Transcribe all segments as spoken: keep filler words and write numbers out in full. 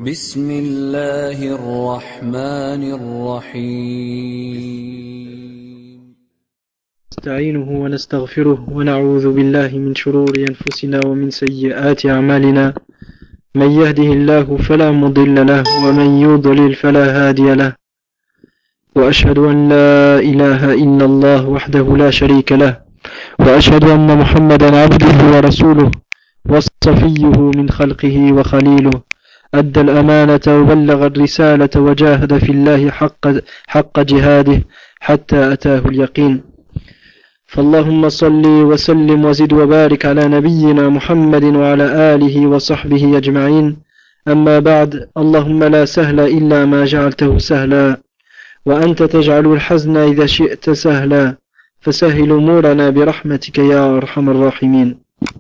بسم الله الرحمن الرحيم نستعينه ونستغفره ونعوذ بالله من شرور أنفسنا ومن سيئات أعمالنا من يهده الله فلا مضل له ومن يضلل فلا هادي له وأشهد أن لا إله إلا الله وحده لا شريك له وأشهد أن محمدا عبده ورسوله وصفيه من خلقه وخليله أدى الأمانة وبلغ الرسالة وجاهد في الله حق, حق جهاده حتى أتاه اليقين فاللهم صل وسلم وزد وبارك على نبينا محمد وعلى آله وصحبه أجمعين أما بعد اللهم لا سهل إلا ما جعلته سهلا وأنت تجعل الحزن إذا شئت سهلا فسهل أمورنا برحمتك يا أرحم الراحمين.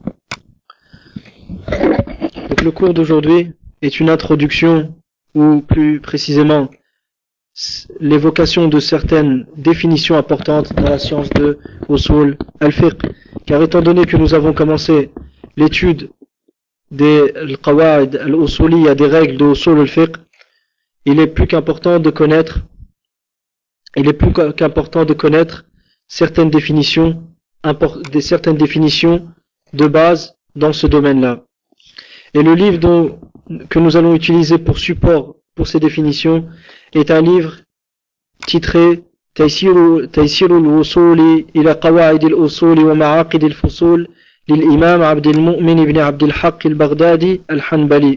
Donc le cours d'aujourd'hui est une introduction, ou plus précisément l'évocation de certaines définitions importantes dans la science de Usul al-Fiqh. Car étant donné que nous avons commencé l'étude des al-Qawa'id al-Usuliyya, des règles de Usul al-Fiqh, il est plus qu'important de connaître, il est plus qu'important de connaître certaines définitions, des certaines définitions de base dans ce domaine-là. Et le livre dont, que nous allons utiliser pour support pour ces définitions est un livre titré Taysirul Wusuli ila Qawa'id al-Usuli wa Ma'aqid al-Fusul للإمام عبد المؤمن بن عبد الحق البغدادي الحنبلي.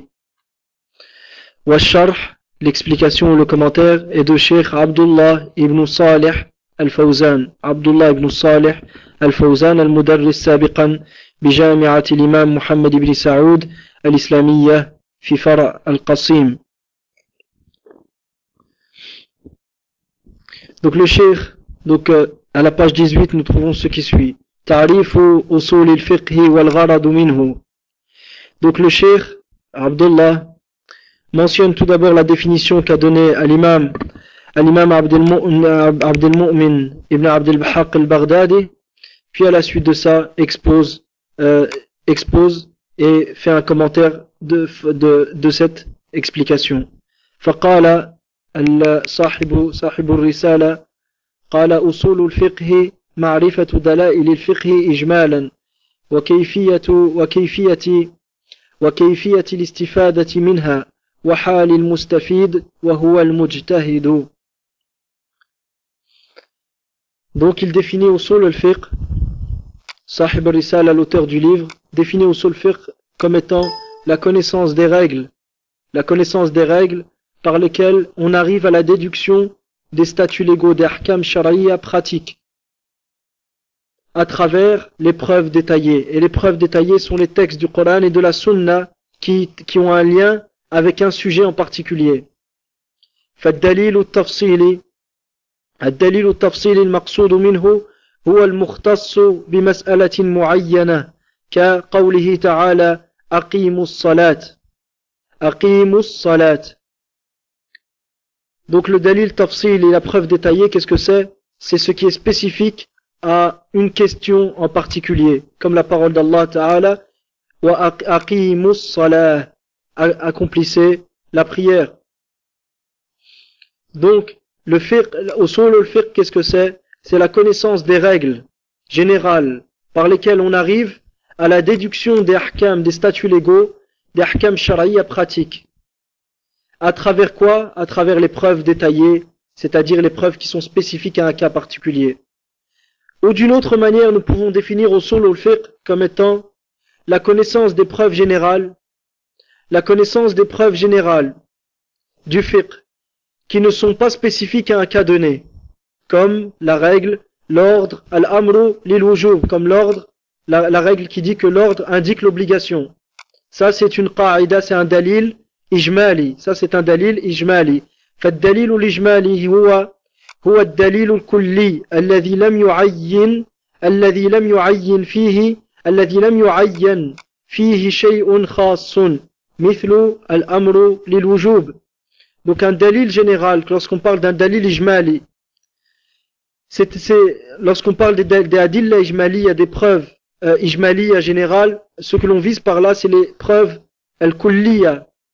والشرح, l'explication ou le commentaire est de Cheikh Abdullah ibn Salih al-Fawzan, Abdullah ibn Salih al-Fawzan al-Mudarris sabiqan بجامعة الإمام محمد بن سعود الإسلامية في فرع القصيم. Donc le cheikh, donc euh, à la page dix-huit, nous trouvons ce qui suit. Ta'rifu usul al-fiqh wal gharad minhu. Donc le cheikh Abdullah mentionne tout d'abord la définition qu'a donnée à l'imam à l'imam Abd al-Mu'min ibn Abd al-Haq al-Baghdadi, puis à la suite de ça expose euh, expose et fait un commentaire de, de, de cette explication. فقال صاحب صاحب الرسالة قال أصول الفقه معرفة دلائل الفقه إجمالا وكيفية وكيفية وكيفية الاستفادة منها وحال المستفيد وهو المجتهد. Donc il définit أصول الفقه, Sahib al-Risala, l'auteur du livre, définit Usul al-Fiqh comme étant la connaissance des règles, la connaissance des règles par lesquelles on arrive à la déduction des statuts légaux des ahkam shar'iyya pratiques à travers les preuves détaillées. Et les preuves détaillées sont les textes du Coran et de la Sunna qui, qui ont un lien avec un sujet en particulier. فالدليل التفصيلي الدليل التفصيلي المقصود منه هو المختص بمسألة معينة كقوله تعالى أقيموا الصلاة أقيموا الصلاة. Donc le dalil tafsil et la preuve détaillée, qu'est-ce que c'est? C'est ce qui est spécifique à une question en particulier, comme la parole d'Allah Ta'ala wa aqimus salah, accomplissez la prière. Donc le fiqh, usul al-fiqh, qu'est-ce que c'est? C'est la connaissance des règles générales par lesquelles on arrive à la déduction des ahkam, des statuts légaux, des ahkam shar'iyya pratiques. À travers quoi? À travers les preuves détaillées, c'est-à-dire les preuves qui sont spécifiques à un cas particulier. Ou d'une autre manière, nous pouvons définir usul al-fiqh comme étant la connaissance des preuves générales, la connaissance des preuves générales du fiqh qui ne sont pas spécifiques à un cas donné, comme la règle, l'ordre, al-amru lil-wujub, comme l'ordre, la, la règle qui dit que l'ordre indique l'obligation. Ça c'est une qa'ida, c'est un dalil ijmali. Ça c'est un dalil ijmali. فالدليل الإجمالي هو هو الدليل الكلي الذي لم يعين الذي لم يعين فيه الذي لم يعين فيه شيء خاص مثل الأمر للوجوب. Donc un dalil général, lorsqu'on parle d'un dalil ijmali, c'est, c'est, lorsqu'on parle des, des adilla ijmali, il y a des preuves euh, ijmali en général, ce que l'on vise par là, c'est les preuves al-kulliya,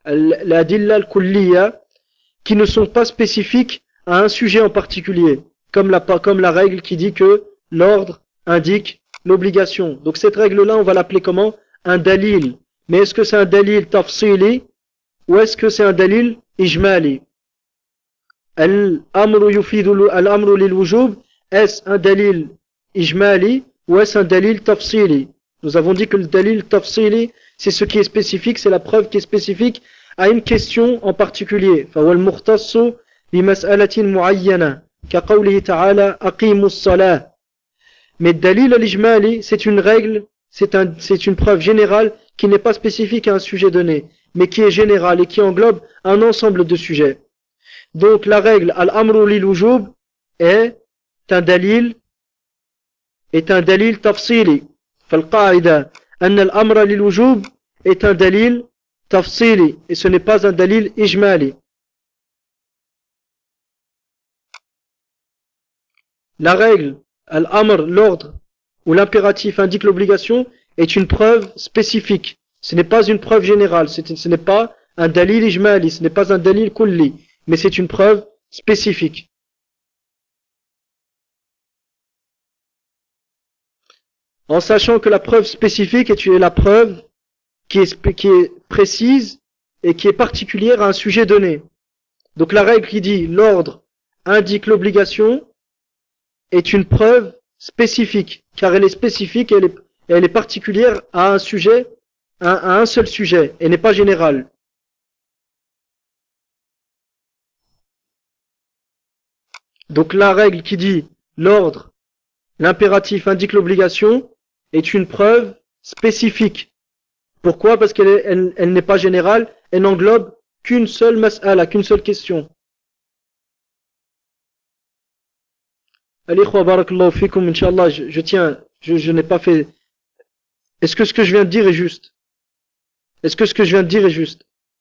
l'adilla al-kulliya, qui ne sont pas spécifiques à un sujet en particulier, comme la, comme la règle qui dit que l'ordre indique l'obligation. Donc cette règle-là, on va l'appeler comment? Un dalil. Mais est-ce que c'est un dalil tafsili ou est-ce que c'est un dalil ijmali? Al-amru yufidu al-amru lil-wujub, est-ce un dalil ijmali ou est-ce un dalil tafsili? Nous avons dit que le dalil tafsili, c'est ce qui est spécifique, c'est la preuve qui est spécifique à une question en particulier. فهو المختص بمسألة معينة كقوله تعالى أقيموا الصلاة. Mais dalil al-ijmali, c'est une règle, c'est un, c'est une preuve générale qui n'est pas spécifique à un sujet donné, mais qui est générale et qui englobe un ensemble de sujets. Donc la règle al-amru lil-wujub est un dalil, est un dalil tafsili. فالقاعدة أن الأمر للوجوب est un dalil tafsili et ce n'est pas un dalil ijmali. La règle, al-amr, l'ordre, ou l'impératif indique l'obligation, est une preuve spécifique. Ce n'est pas une preuve générale, ce n'est pas un dalil ijmali, ce n'est pas un dalil kulli, mais c'est une preuve spécifique. En sachant que la preuve spécifique est la preuve qui est, qui est précise et qui est particulière à un sujet donné. Donc la règle qui dit l'ordre indique l'obligation est une preuve spécifique, car elle est spécifique et elle est, elle est particulière à un sujet, à, à un seul sujet, et n'est pas générale. Donc la règle qui dit l'ordre, l'impératif indique l'obligation, est une preuve spécifique. Pourquoi? Parce qu'elle elle, elle n'est pas générale, elle n'englobe qu'une seule mas'ala, qu'une seule question. Allez, barakallahu fikum, Inch'Allah, je, je tiens, je, je n'ai pas fait... Est-ce que ce que je viens de dire est juste? Est-ce que ce que je viens de dire est juste?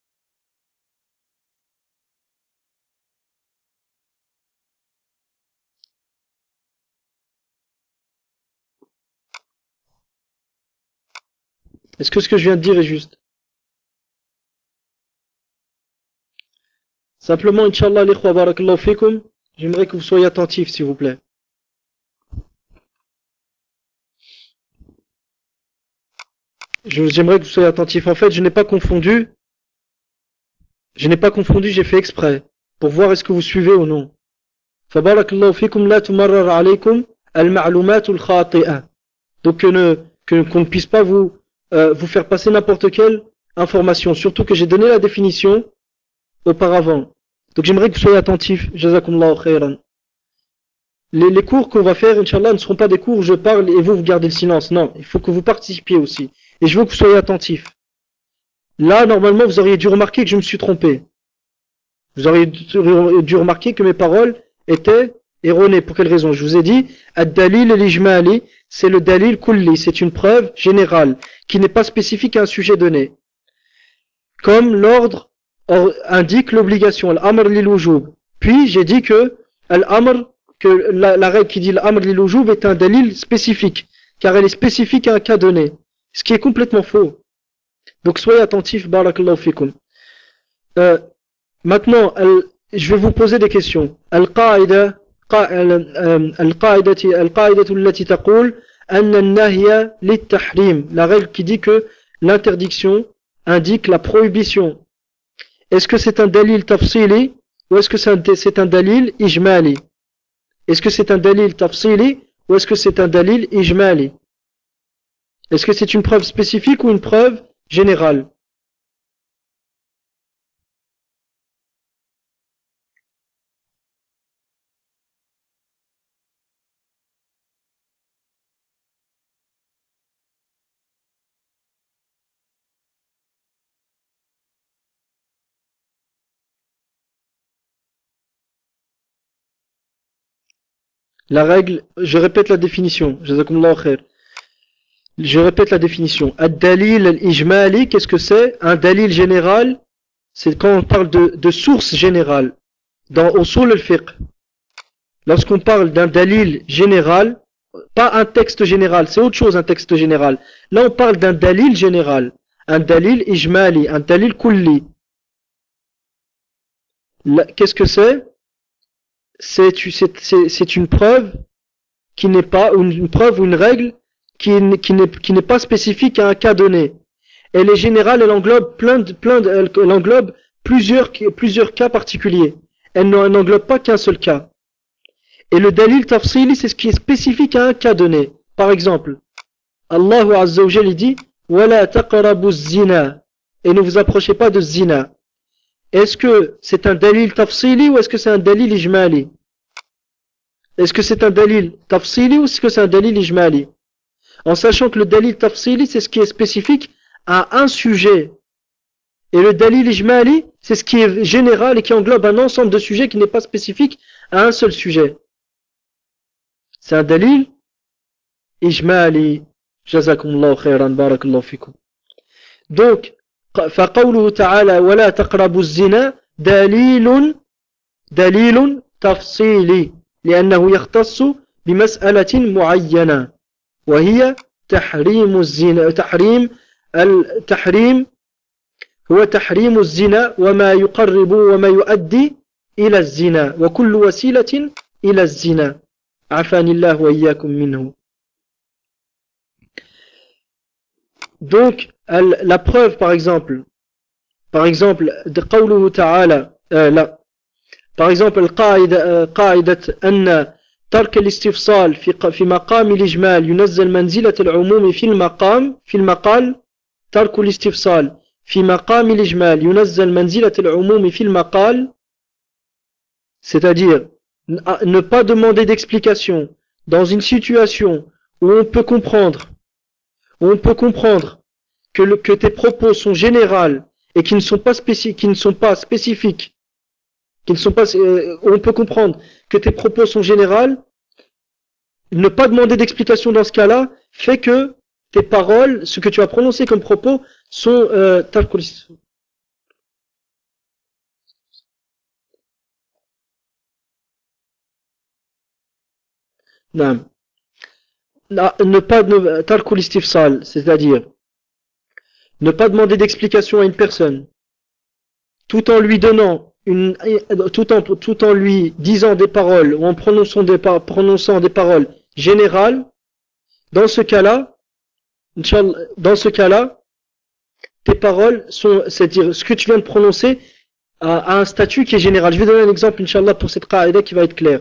Est-ce que ce que je viens de dire est juste? Simplement, Inch'Allah, l'ikhwa, barakallahu fikum, j'aimerais que vous soyez attentifs, s'il vous plaît. J'aimerais que vous soyez attentifs. En fait, je n'ai pas confondu. Je n'ai pas confondu, j'ai fait exprès. Pour voir est-ce que vous suivez ou non. Fabarakallahu fikum la tumarrar alaykum al-ma'lumatul khati'a. Donc, que ne, que, qu'on ne puisse pas vous, Euh, vous faire passer n'importe quelle information, surtout que j'ai donné la définition auparavant. Donc j'aimerais que vous soyez attentifs. Jazakumullahu khairan. Les, les cours qu'on va faire, Inch'Allah, ne seront pas des cours où je parle et vous, vous gardez le silence. Non, il faut que vous participiez aussi. Et je veux que vous soyez attentifs. Là, normalement, vous auriez dû remarquer que je me suis trompé. Vous auriez dû remarquer que mes paroles étaient erronées. Pour quelle raison? Je vous ai dit, ad-dalil al-ijmali, c'est le dalil kulli, c'est une preuve générale, qui n'est pas spécifique à un sujet donné. Comme l'ordre indique l'obligation, al-amr lil-wujub. Puis, j'ai dit que al-amr, que la, la règle qui dit l'amr lil-wujub est un dalil spécifique, car elle est spécifique à un cas donné. Ce qui est complètement faux. Donc, soyez attentifs, barakallahu fikum. Euh, maintenant, je vais vous poser des questions. Al-qaïda, القاعدة القاعدة التي تقول أن النهي للتحريم, la règle qui dit que l'interdiction indique la prohibition. Est-ce que c'est un dalil tafsili ou est-ce que c'est un dalil ijmali? Est-ce que c'est un dalil tafsili ou est-ce que c'est un dalil ijmali? Est-ce que c'est une preuve spécifique ou une preuve générale? La règle, je répète la définition. Jazakumullahu khair. Je répète la définition. Ad-dalil al-ijmali, qu'est-ce que c'est? Un dalil général, c'est quand on parle de, de source générale. Dans usul al-fiqh, lorsqu'on parle d'un dalil général, pas un texte général, c'est autre chose un texte général. Là on parle d'un dalil général, un dalil ijmali, un dalil kulli. Là, qu'est-ce que c'est? C'est, c'est, c'est, c'est une preuve qui n'est pas, une, une preuve ou une règle qui, qui n'est, qui n'est pas spécifique à un cas donné. Elle est générale, elle englobe plein de, plein de, elle, elle englobe plusieurs, plusieurs cas particuliers. Elle n'englobe pas qu'un seul cas. Et le dalil tafsili, c'est ce qui est spécifique à un cas donné. Par exemple, Allah Azza wa Jalla dit Wala taqrabu zina, et ne vous approchez pas de zina. Est-ce que c'est un dalil tafsili ou est-ce que c'est un dalil ijmali? Est-ce que c'est un dalil tafsili ou est-ce que c'est un dalil ijmali? En sachant que le dalil tafsili, c'est ce qui est spécifique à un sujet. Et le dalil ijmali, c'est ce qui est général et qui englobe un ensemble de sujets qui n'est pas spécifique à un seul sujet. C'est un dalil ijmali. Jazakumullahu khairan, barakallahu fikum. Donc, فقوله تعالى ولا تقربوا الزنا دليل دليل تفصيلي لأنه يختص بمسألة معينة وهي تحريم الزنا تحريم التحريم هو تحريم الزنا وما يقرب وما يؤدي إلى الزنا وكل وسيلة إلى الزنا عافاني الله وإياكم منه. Donc, la preuve, par exemple, par exemple, de قوله تعالى, euh, là, par exemple, القاعدة قاعدة أن ترك الاستفصال في في مقام الإجمال ينزل منزلة العموم في المقام في المقال ترك الاستفصال في مقام الإجمال ينزل منزلة العموم في المقال, c'est-à-dire ne pas demander d'explication dans une situation où on peut comprendre où on peut comprendre que, le, que tes propos sont généraux et qui ne sont pas spécifiques, qui ne sont pas spécifiques, qui ne sont pas, euh, on peut comprendre que tes propos sont généraux, ne pas demander d'explication dans ce cas-là fait que tes paroles, ce que tu as prononcé comme propos, sont euh, non. Ne pas tarkul istifsal, c'est-à-dire ne pas demander d'explication à une personne tout en lui donnant une, tout en, tout en lui disant des paroles ou en prononçant des, prononçant des paroles générales. Dans ce cas-là, dans ce cas-là, tes paroles sont, c'est-à-dire ce que tu viens de prononcer a, a un statut qui est général. Je vais donner un exemple, Inch'Allah, pour cette qaïda qui va être claire.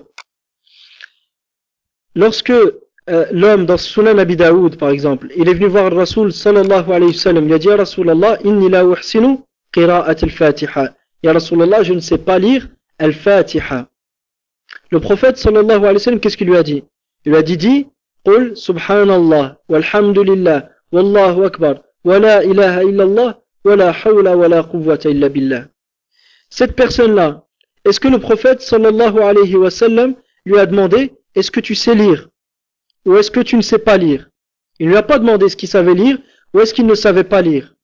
Lorsque Euh, l'homme dans Sunan Abi Daoud par exemple, il est venu voir le Rasoul sallallahu alayhi wa sallam, il a dit ya Rasulallah inni la uhsinu qira'at al-Fatiha, ya Rasulallah je ne sais pas lire al-Fatiha. Le prophète sallallahu alayhi wa sallam, qu'est-ce qu'il lui a dit? Il lui a dit dit qul subhanallah walhamdulillah wallahu akbar wa la ilaha illallah wa la hawla wa la quwwata illa billah. Cette personne là, est-ce que le prophète sallallahu alayhi wa sallam lui a demandé est-ce que tu sais lire ou est-ce que tu ne sais pas lire? Il ne lui a pas demandé ce qu'il savait lire ou est-ce qu'il ne savait pas lire.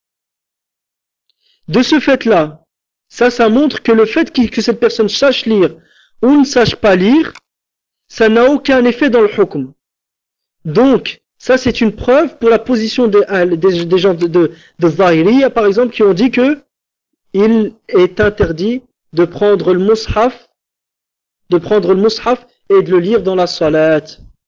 De ce fait-là, ça, ça montre que le fait que cette personne sache lire ou ne sache pas lire, ça n'a aucun effet dans le hukm. Donc, ça c'est une preuve pour la position des, des, des gens de, de, de Zahiriya, par exemple, qui ont dit que il est interdit de prendre le mushaf, de prendre le mushaf et de le lire dans la salat.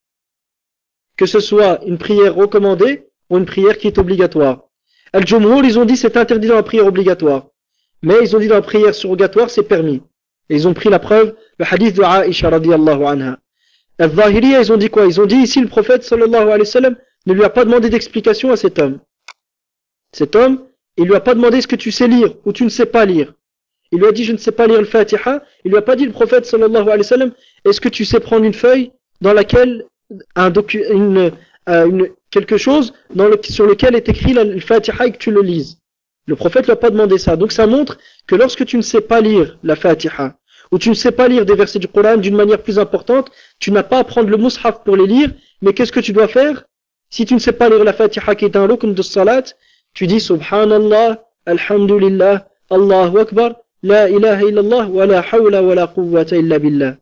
Que ce soit une prière recommandée ou une prière qui est obligatoire. Al-Jumhur, ils ont dit c'est interdit dans la prière obligatoire. Mais ils ont dit dans la prière surrogatoire c'est permis. Et ils ont pris la preuve, le hadith de Aïcha radiyallahu anha. Al-Zahiriya, ils ont dit quoi? Ils ont dit ici le prophète sallallahu alayhi wa sallam ne lui a pas demandé d'explication à cet homme. Cet homme, il lui a pas demandé est-ce que tu sais lire ou tu ne sais pas lire. Il lui a dit je ne sais pas lire le Fatiha. Il lui a pas dit le prophète sallallahu alayhi wa sallam est-ce que tu sais prendre une feuille dans laquelle un docu, une, euh, une, quelque chose dans le, sur lequel est écrit le Fatiha et que tu le lises. Le prophète ne lui a pas demandé ça. Donc ça montre que lorsque tu ne sais pas lire la Fatiha, ou tu ne sais pas lire des versets du Coran d'une manière plus importante, tu n'as pas à prendre le mushaf pour les lire, mais qu'est-ce que tu dois faire? Si tu ne sais pas lire la Fatiha qui est un rukn de salat, tu dis Subhanallah, Alhamdulillah, Allahu Akbar, La ilaha illallah, wa la hawla wa la quwwata illa billah.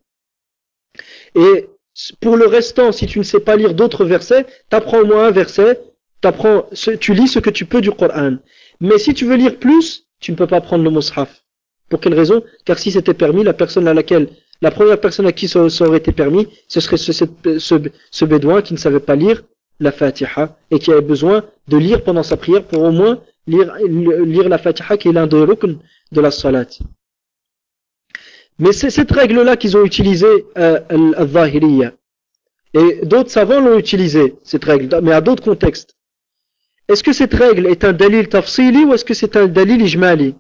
Et pour le restant, si tu ne sais pas lire d'autres versets, t'apprends au moins un verset, t'apprends, tu lis ce que tu peux du Coran. Mais si tu veux lire plus, tu ne peux pas prendre le mushaf. Pour quelle raison? Car si c'était permis, la personne à laquelle, la première personne à qui ça, ça aurait été permis, ce serait ce, ce, ce bédouin qui ne savait pas lire la Fatiha et qui avait besoin de lire pendant sa prière pour au moins lire, lire la Fatiha qui est l'un des rukn de la salat. Mais c'est cette règle-là qu'ils ont utilisée euh, al-Zahiriyya. Et d'autres savants l'ont utilisée, cette règle, mais à d'autres contextes. Est-ce que cette règle est un dalil tafsili ou est-ce que c'est un dalil ijmali?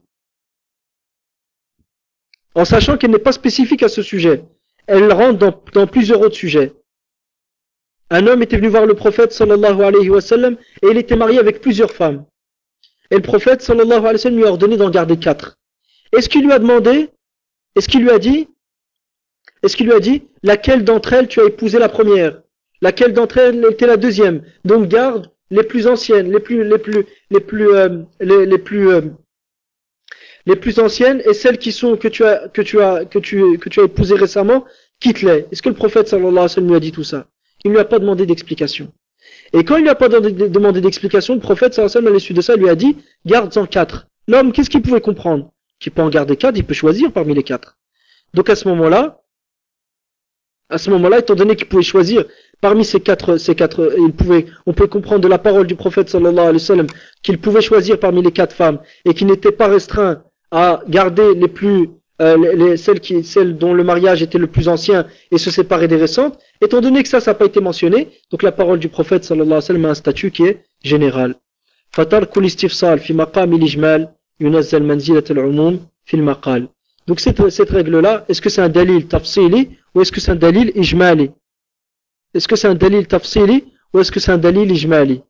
En sachant qu'elle n'est pas spécifique à ce sujet. Elle rentre dans, dans plusieurs autres sujets. Un homme était venu voir le prophète sallallahu alayhi wa sallam et il était marié avec plusieurs femmes. Et le prophète sallallahu alayhi wa sallam lui a ordonné d'en garder quatre. Est-ce qu'il lui a demandé, est-ce qu'il lui a dit, est-ce qu'il lui a dit, laquelle d'entre elles tu as épousé la première? Laquelle d'entre elles était la deuxième? Donc garde les plus anciennes, les plus, les plus, les plus, euh, les, les plus, euh, les plus anciennes et celles qui sont, que tu as, que tu as, que tu, que tu as épousées récemment, quitte-les. Est-ce que le prophète sallallahu alayhi wa sallam lui a dit tout ça? Il ne lui a pas demandé d'explication. Et quand il ne lui a pas demandé d'explication, le prophète sallallahu alayhi wa sallam à l'issue de ça lui a dit, garde-en quatre. L'homme, qu'est-ce qu'il pouvait comprendre? Qu'il peut en garder quatre, il peut choisir parmi les quatre. Donc à ce moment-là, à ce moment-là, étant donné qu'il pouvait choisir parmi ces quatre, ces quatre, il pouvait, on peut comprendre de la parole du prophète sallallahu alayhi wa sallam qu'il pouvait choisir parmi les quatre femmes et qu'il n'était pas restreint à garder les plus, euh, les, les, celles qui, celles dont le mariage était le plus ancien et se séparer des récentes. Étant donné que ça, ça n'a pas été mentionné, donc la parole du prophète sallallahu alayhi wa sallam a un statut qui est général. Fatarkul istifsal fi maqam al-ijmal yunazzal manzilat al-umum fi al-maqal. Donc cette, cette règle-là, est-ce que c'est un dalil tafsili ou est-ce que c'est un dalil ijmali? Est-ce que c'est un dalil tafsili ou est-ce que c'est un dalil ijmali?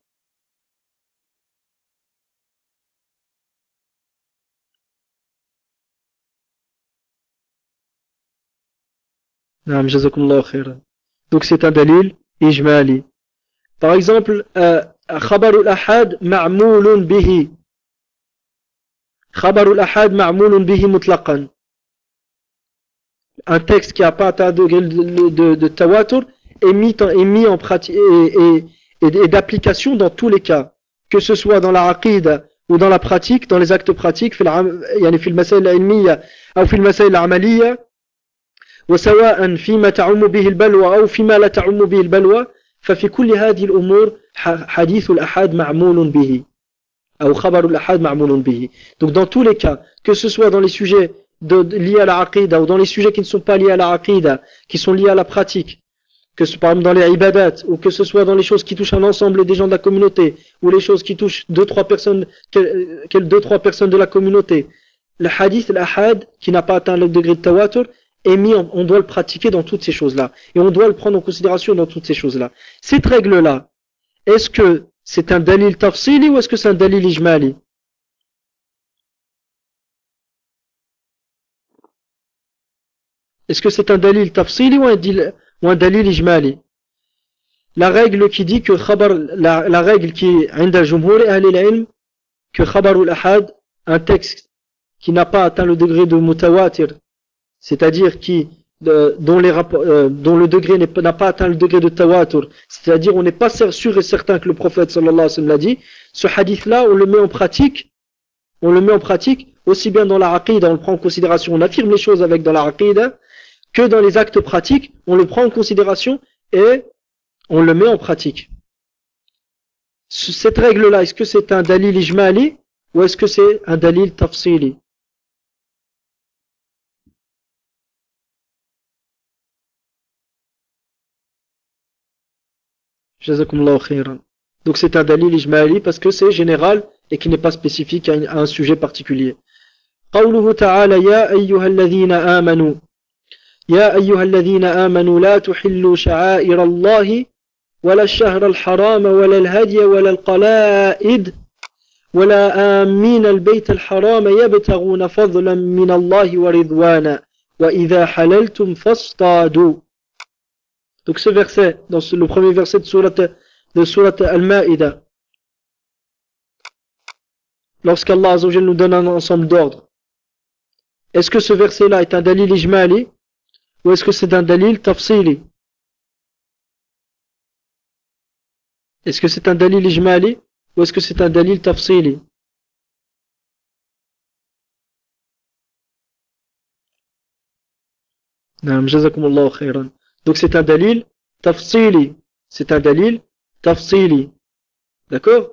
Naam, jazakumullahu khairan. Donc c'est un dalil ijmali. Par exemple, khabarul ahad ma'moulun bihi. Khabarul ahad ma'moulun bihi mutlaqan. Un texte qui n'a pas atteint un degré de, de, de tawatur est mis, est mis en pratique et, et, et, et d'application dans tous les cas, que ce soit dans la aqida ou dans la pratique, dans les actes pratiques, يعني في المسائل العلمية أو في المسائل العملية وسواء فيما تعم به البلوى أو فيما لا تعم به البلوى ففي كل هذه الأمور حديث الأحاد معمول به أو خبر الأحاد معمول به. Donc dans tous les cas, que ce soit dans les sujets de, de, liés à la aqida ou dans les sujets qui ne sont pas liés à la aqida, qui sont liés à la pratique, que ce, par exemple dans les ibadat, ou que ce soit dans les choses qui touchent un ensemble des gens de la communauté, ou les choses qui touchent deux, trois personnes, quel, quel, deux, trois personnes de la communauté, le hadith, l'ahad, qui n'a pas atteint le degré de tawatur, est mis, en, on doit le pratiquer dans toutes ces choses-là. Et on doit le prendre en considération dans toutes ces choses-là. Cette règle-là, est-ce que c'est un dalil tafsili ou est-ce que c'est un dalil ijmali? Est-ce que c'est un dalil tafsili ou un dalil, ou un dalil ijmali? La règle qui dit que khabar, la, la règle qui est inda jumhur ahli al-ilm, que khabarul ahad, un texte qui n'a pas atteint le degré de mutawatir, c'est-à-dire qui, de, dont, les rapports, euh, dont le degré n'a pas atteint le degré de tawatur, c'est-à-dire on n'est pas sûr et certain que le prophète sallallahu alayhi wa sallam l'a dit, ce hadith-là, on le met en pratique, on le met en pratique, aussi bien dans la aqida, on le prend en considération, on affirme les choses avec dans la aqida, que dans les actes pratiques, on le prend en considération et on le met en pratique. Cette règle-là, est-ce que c'est un dalil ijmali ou est-ce que c'est un dalil tafsili? Jazakumullahu khairan. Donc c'est un dalil ijmali parce que c'est général et qui n'est pas spécifique à un sujet particulier. قوله تعالى يا أيها الذين آمنوا يا أيها الذين آمنوا لا تحلوا شعائر الله ولا الشهر الحرام ولا الهدي ولا القلائد ولا آمين البيت الحرام يبتغون فضلا من الله ورضوانا وإذا حللتم فاصطادوا. Donc ce verset, dans le premier verset de surat, de surat Al-Ma'ida, lorsqu'Allah Azza wa Jalla nous donne un ensemble d'ordres, est-ce que ce verset-là est un dalil ijmali ou est-ce que c'est un dalil tafsili? Est-ce que c'est un dalil ijmali ou est-ce que c'est un dalil tafsili? Naam, jazakumullahu khairan. Donc c'est un dalil tafsili. C'est un dalil tafsili. D'accord?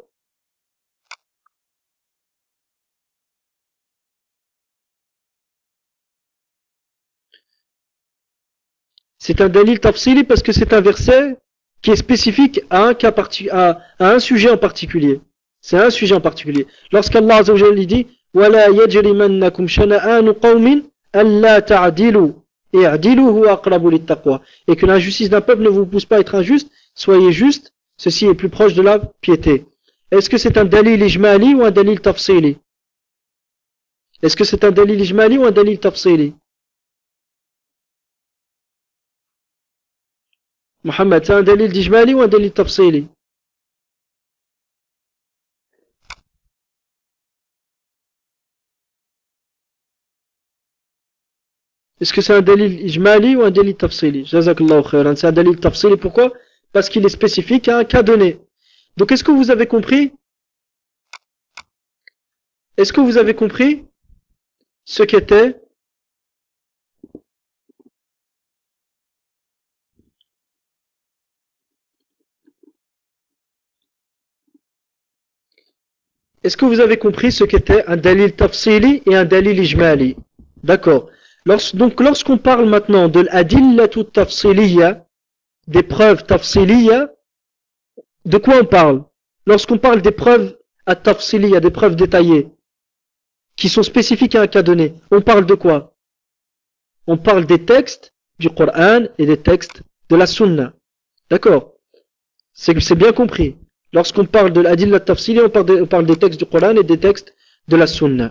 C'est un dalil tafsili parce que c'est un verset qui est spécifique à un cas parti à, à un sujet en particulier. C'est un sujet en particulier. Lorsqu'Allah Azza wa Jalla dit وَلَا يَجْرِمَنَّكُمْ شَنَآنُ قَوْمٍ أَلَّا تَعْدِلُوا اعْدِلُوا هُوَ أَقْرَبُ لِلتَّقْوَى. Et que l'injustice d'un peuple ne vous pousse pas à être injuste, soyez juste, ceci est plus proche de la piété. Est-ce que c'est un dalil ijmali ou un dalil tafsili? Est-ce que c'est un dalil ijmali ou un dalil tafsili? Mohamed, c'est un dalil d'ijmali ou un dalil tafsili? Est-ce que c'est un dalil ijmali ou un dalil tafsili? Jazakallahu khairan. C'est un dalil tafsili, pourquoi? Parce qu'il est spécifique à un cas donné. Donc est-ce que vous avez compris? Est-ce que vous avez compris ce qu'était Est-ce que vous avez compris ce qu'était un dalil tafsili et un dalil ijmali? D'accord. Lors, donc lorsqu'on parle maintenant de l'adillatu tafsiliya, des preuves tafsiliya, de quoi on parle? Lorsqu'on parle des preuves at-tafsiliya, des preuves détaillées, qui sont spécifiques à un cas donné, on parle de quoi? On parle des textes du Coran et des textes de la Sunna. D'accord? C'est bien compris. Lorsqu'on parle de l'adillat tafsili, on, on parle des textes du Coran et des textes de la Sunna.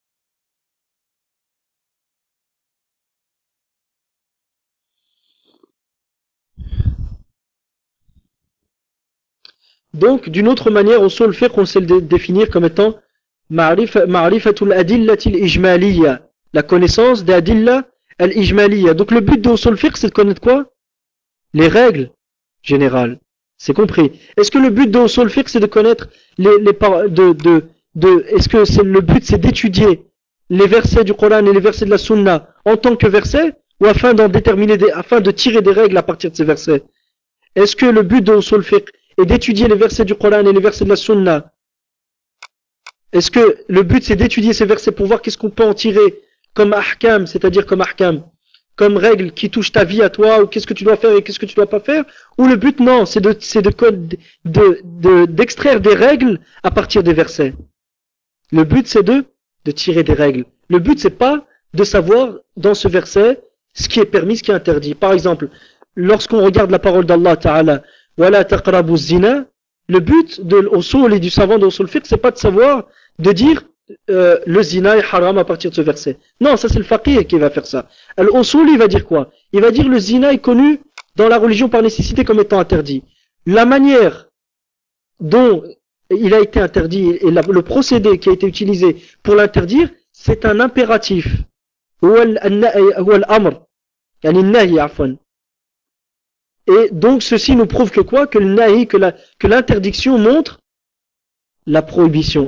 Donc, d'une autre manière, usul fiqh, on sait le définir comme étant ma'rifatul adillatil ijmaliyya, la connaissance des adillah al-ijmaliyya. Donc, le but de usul fiqh, c'est de connaître quoi? Les règles générales. C'est compris. Est-ce que le but de usul fiqh, c'est de connaître les, les de, de, de, est-ce que c'est le but, c'est d'étudier les versets du Coran et les versets de la Sunna en tant que versets, ou afin d'en déterminer des, afin de tirer des règles à partir de ces versets? Est-ce que le but de usul fiqh et d'étudier les versets du Coran et les versets de la Sunna? Est-ce que le but c'est d'étudier ces versets pour voir qu'est-ce qu'on peut en tirer comme ahkam, c'est-à-dire comme ahkam, comme règles qui touchent ta vie à toi, ou qu'est-ce que tu dois faire et qu'est-ce que tu dois pas faire? Ou le but non, c'est de, c'est de, de, de, d'extraire des règles à partir des versets. Le but c'est de, de tirer des règles. Le but c'est pas de savoir dans ce verset ce qui est permis, ce qui est interdit. Par exemple, lorsqu'on regarde la parole d'Allah Ta'ala, Wala taqrabu zina, le but de l'usul et du savant de l'usul fiqh, c'est pas de savoir, de dire euh, le zina est haram à partir de ce verset. Non, ça c'est le faqih qui va faire ça. L'usul, il va dire quoi? Il va dire le zina est connu dans la religion par nécessité comme étant interdit. La manière dont il a été interdit et la, le procédé qui a été utilisé pour l'interdire, c'est un impératif. Ou al-amr, yani nahi afwan. Et donc ceci nous prouve que quoi? Que le nahi, que la, que l'interdiction montre la prohibition.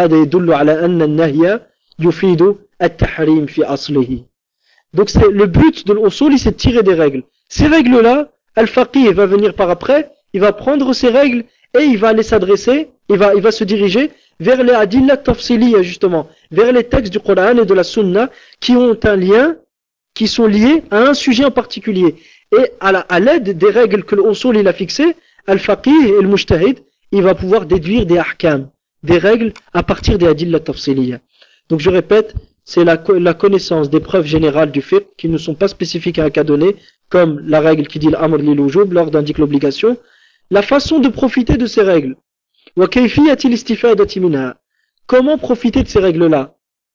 Donc c'est le but de l'usul, c'est de tirer des règles. Ces règles-là, al-faqih va venir par après, il va prendre ces règles et il va aller s'adresser, il va, il va se diriger vers les adillat tafsiliya justement, vers les textes du Coran et de la Sunna qui ont un lien, qui sont liés à un sujet en particulier. Et à l'aide des règles que l'usul il a fixées, al-faqih et le mujtahid, il va pouvoir déduire des ahkam, des règles à partir des adillat tafsiliya. Donc je répète, c'est la, la connaissance des preuves générales du fiqh qui ne sont pas spécifiques à un cas donné, comme la règle qui dit l'amr lil wujub, l'ordre indique l'obligation, la façon de profiter de ces règles. Wa kayfiyatil istifadati minha. Comment profiter de ces règles-là?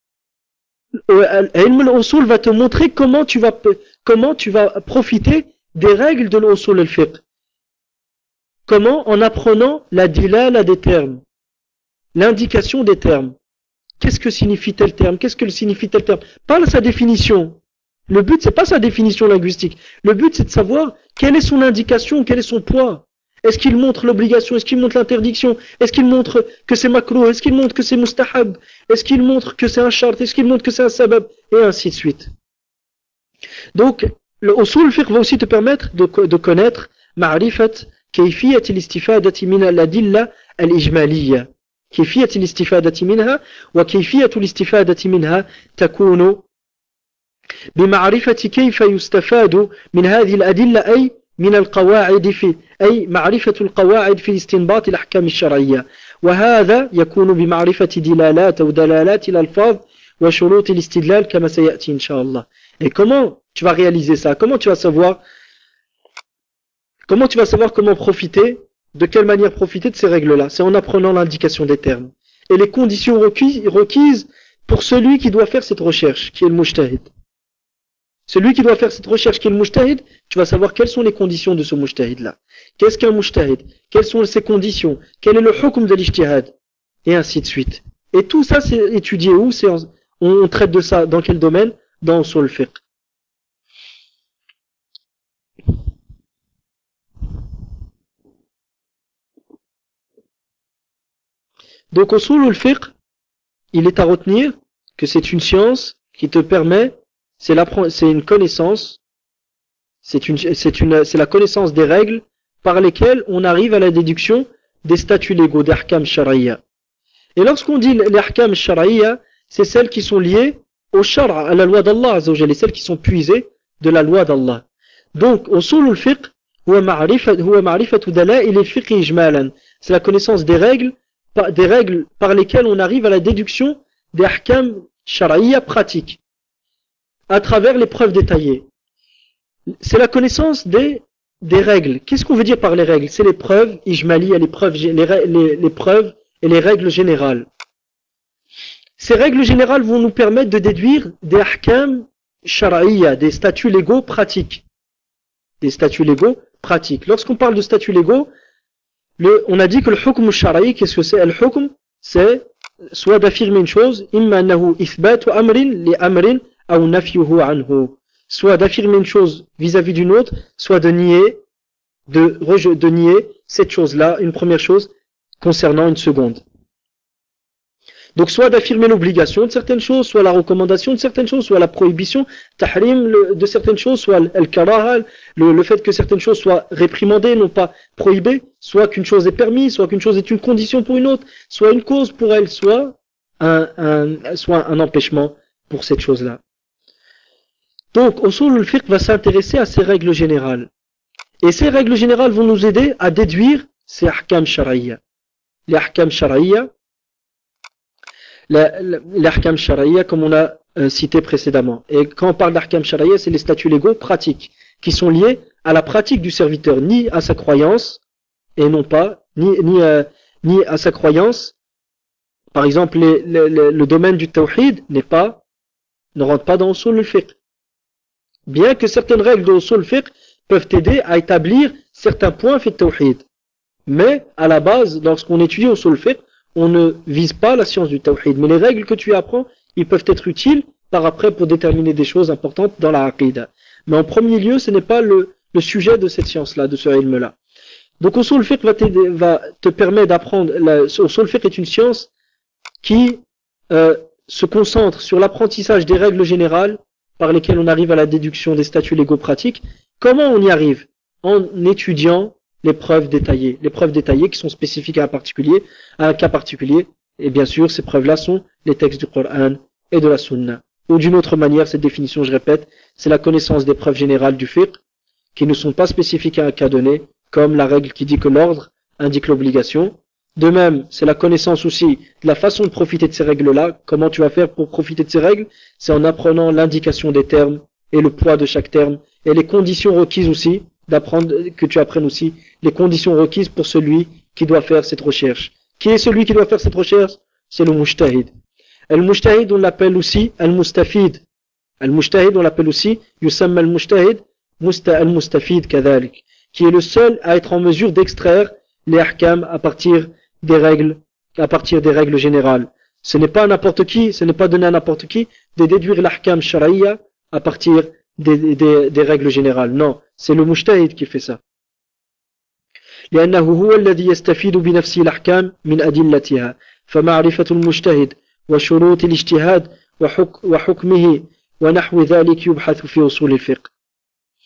Ilm al-usul va te montrer comment tu vas comment tu vas profiter des règles de l'usul al-fiqh. Comment? En apprenant la dilala des termes, l'indication des termes. Qu'est-ce que signifie tel terme? Qu'est-ce que signifie tel terme? Pas sa définition. Le but c'est pas sa définition linguistique. Le but c'est de savoir quelle est son indication, quel est son poids. Est-ce qu'il montre l'obligation? Est-ce qu'il montre l'interdiction? Est-ce qu'il montre que c'est makrouh? Est-ce qu'il montre que c'est mustahab? Est-ce qu'il montre que c'est un shart? Est-ce qu'il montre que c'est un sabab? Et ainsi de suite. Donc, le usul al-fiqh va aussi te permettre de, de connaître ma'rifat كيفية الاستفادة من الأدلة الإجمالية كيفية الاستفادة منها وكيفية الاستفادة منها تكون بمعرفة كيف يستفاد من هذه الأدلة أي من القواعد في أي معرفة القواعد في استنباط الأحكام الشرعية وهذا يكون بمعرفة دلالات أو دلالات الألفاظ وشروط الاستدلال كما سيأتي إن شاء الله. Et comment tu vas réaliser ça? Comment tu vas savoir Comment tu vas savoir comment profiter, de quelle manière profiter de ces règles-là? C'est en apprenant l'indication des termes. Et les conditions requises, requises pour celui qui doit faire cette recherche, qui est le mujtahid. Celui qui doit faire cette recherche, qui est le mujtahid, tu vas savoir quelles sont les conditions de ce mujtahid-là. Qu'est-ce qu'un mujtahid? Quelles sont ses conditions? Quel est le hukm de l'ijtihad? Et ainsi de suite. Et tout ça, c'est étudié où? C'est en, on traite de ça dans quel domaine? Dans usul al-fiqh. Donc, usul al-fiqh, il est à retenir que c'est une science qui te permet, c'est une connaissance, c'est une, c'est une, c'est la connaissance des règles par lesquelles on arrive à la déduction des statuts légaux, des ahkam shar'iyya. Et lorsqu'on dit les ahkam shar'iyya, c'est celles qui sont liées au shar', à la loi d'Allah, et celles qui sont puisées de la loi d'Allah. Donc, usul al-fiqh, huwa ma'rifatu dala'il al-fiqh ijmalan. C'est la connaissance des règles, des règles par lesquelles on arrive à la déduction des ahkam shar'iyya pratiques à travers les preuves détaillées. C'est la connaissance des, des règles. Qu'est-ce qu'on veut dire par les règles? C'est les preuves ijmaliya, les preuves, les, les, les preuves et les règles générales. Ces règles générales vont nous permettre de déduire des ahkam shar'iyya, des statuts légaux pratiques. Des statuts légaux pratiques. Lorsqu'on parle de statuts légaux, Le, on a dit que le hukm shara'i, qu'est-ce que c'est? Le hukm, c'est soit d'affirmer une chose, imma annahu ithbatu amrin li amrin ou nafyuhu anhu. Soit d'affirmer une chose vis-à-vis d'une autre, soit de nier, de, de nier cette chose-là, une première chose, concernant une seconde. Donc soit d'affirmer l'obligation de certaines choses, soit la recommandation de certaines choses, soit la prohibition, tahrim de certaines choses, soit al-karaha, le, le fait que certaines choses soient réprimandées, non pas prohibées, soit qu'une chose est permise, soit qu'une chose est une condition pour une autre, soit une cause pour elle, soit un, un, soit un empêchement pour cette chose-là. Donc, usul al-fiqh va s'intéresser à ces règles générales. Et ces règles générales vont nous aider à déduire ces ahkam shar'iyya. Les ahkam shar'iyya, l'ahkam shar'iyya comme on a euh, cité précédemment. Et quand on parle d'ahkam shar'iyya, c'est les statuts légaux pratiques qui sont liés à la pratique du serviteur, ni à sa croyance, et non pas, ni, ni, euh, ni à sa croyance. Par exemple, les, les, les, le domaine du tawhid n'est pas, ne rentre pas dans usul al-fiqh. Bien que certaines règles de usul al-fiqh peuvent t'aider à établir certains points fi tawhid. Mais, à la base, lorsqu'on étudie usul al-fiqh, on ne vise pas la science du tawhid, mais les règles que tu apprends, ils peuvent être utiles par après pour déterminer des choses importantes dans la aqidah. Mais en premier lieu, ce n'est pas le, le sujet de cette science-là, de ce ilm-là. Donc, usul al-fiqh va, va te permettre d'apprendre, usul al-fiqh est une science qui euh, se concentre sur l'apprentissage des règles générales par lesquelles on arrive à la déduction des statuts légaux pratiques. Comment on y arrive? En étudiant les preuves détaillées, les preuves détaillées qui sont spécifiques à un particulier, à un cas particulier, et bien sûr, ces preuves-là sont les textes du Coran et de la Sunna. Ou d'une autre manière, cette définition, je répète, c'est la connaissance des preuves générales du fiqh, qui ne sont pas spécifiques à un cas donné, comme la règle qui dit que l'ordre indique l'obligation. De même, c'est la connaissance aussi de la façon de profiter de ces règles-là. Comment tu vas faire pour profiter de ces règles? C'est en apprenant l'indication des termes et le poids de chaque terme, et les conditions requises aussi, d'apprendre, que tu apprennes aussi les conditions requises pour celui qui doit faire cette recherche. Qui est celui qui doit faire cette recherche? C'est le mujtahid. Al-mujtahid, on l'appelle aussi al-mustafid. Al-mujtahid, on l'appelle aussi yusamma al-mujtahid al-mustafid kadhalik, qui est le seul à être en mesure d'extraire les ahkam à partir des règles, à partir des règles générales. Ce n'est pas n'importe qui, ce n'est pas donné à n'importe qui de déduire l'ahkam shar'iyya à partir des, des, des règles générales. Non, c'est le mujtahid qui fait ça. لأنه هو الذي يستفيد بنفسه الأحكام من أدلتها فمعرفة المجتهد وشروط الاجتهاد وحكمه ونحو ذلك يبحث في أصول الفقه.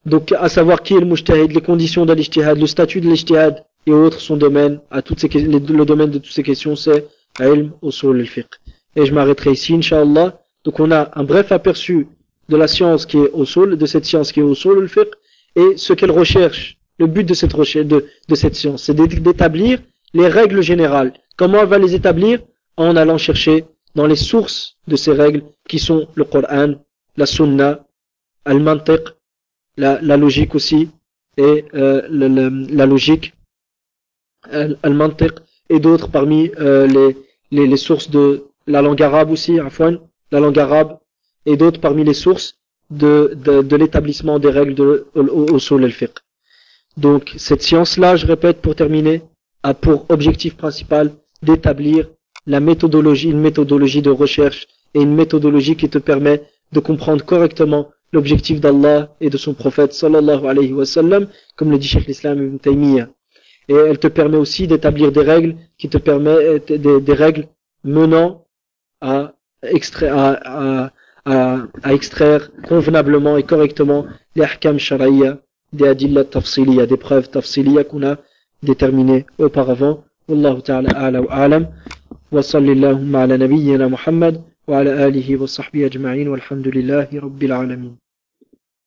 Donc, à savoir qui est le mujtahid, les conditions de l'ijtihad, le statut de l'ijtihad et autres, son domaine, à toutes ces, le domaine de toutes ces questions, c'est ilm usul al-fiqh. Et je m'arrêterai ici, Inch'Allah. Donc, on a un bref aperçu de la science qui est usul, de cette science qui est usul al-fiqh, et ce qu'elle recherche. Le but de cette recherche, de, de cette science, c'est d'établir les règles générales. Comment elle va les établir? En allant chercher dans les sources de ces règles, qui sont le Coran, la Sunna, al-mantiq, la, la logique aussi, et euh, le, le, la logique, al-mantiq, et d'autres parmi euh, les, les, les sources de la langue arabe aussi, afwan, la langue arabe, et d'autres parmi les sources de, de, de l'établissement des règles de usul al-fiqh. Donc, cette science-là, je répète pour terminer, a pour objectif principal d'établir la méthodologie, une méthodologie de recherche et une méthodologie qui te permet de comprendre correctement l'objectif d'Allah et de son prophète sallallahu alayhi wa sallam, comme le dit Cheikh l'Islam Ibn Taymiyyah. Et elle te permet aussi d'établir des règles qui te permettent, des, des règles menant à extraire, à, à, à, à extraire convenablement et correctement les ahkam shar'iyya, des adillat tafsiliya, des preuves tafsiliya qu'on a déterminées auparavant. Wallahu ta'ala a'la wa a'lam. Wa sallallahu ala nabiyyina Muhammad wa ala alihi wa sahbihi ajma'in walhamdulillahi rabbil alamin.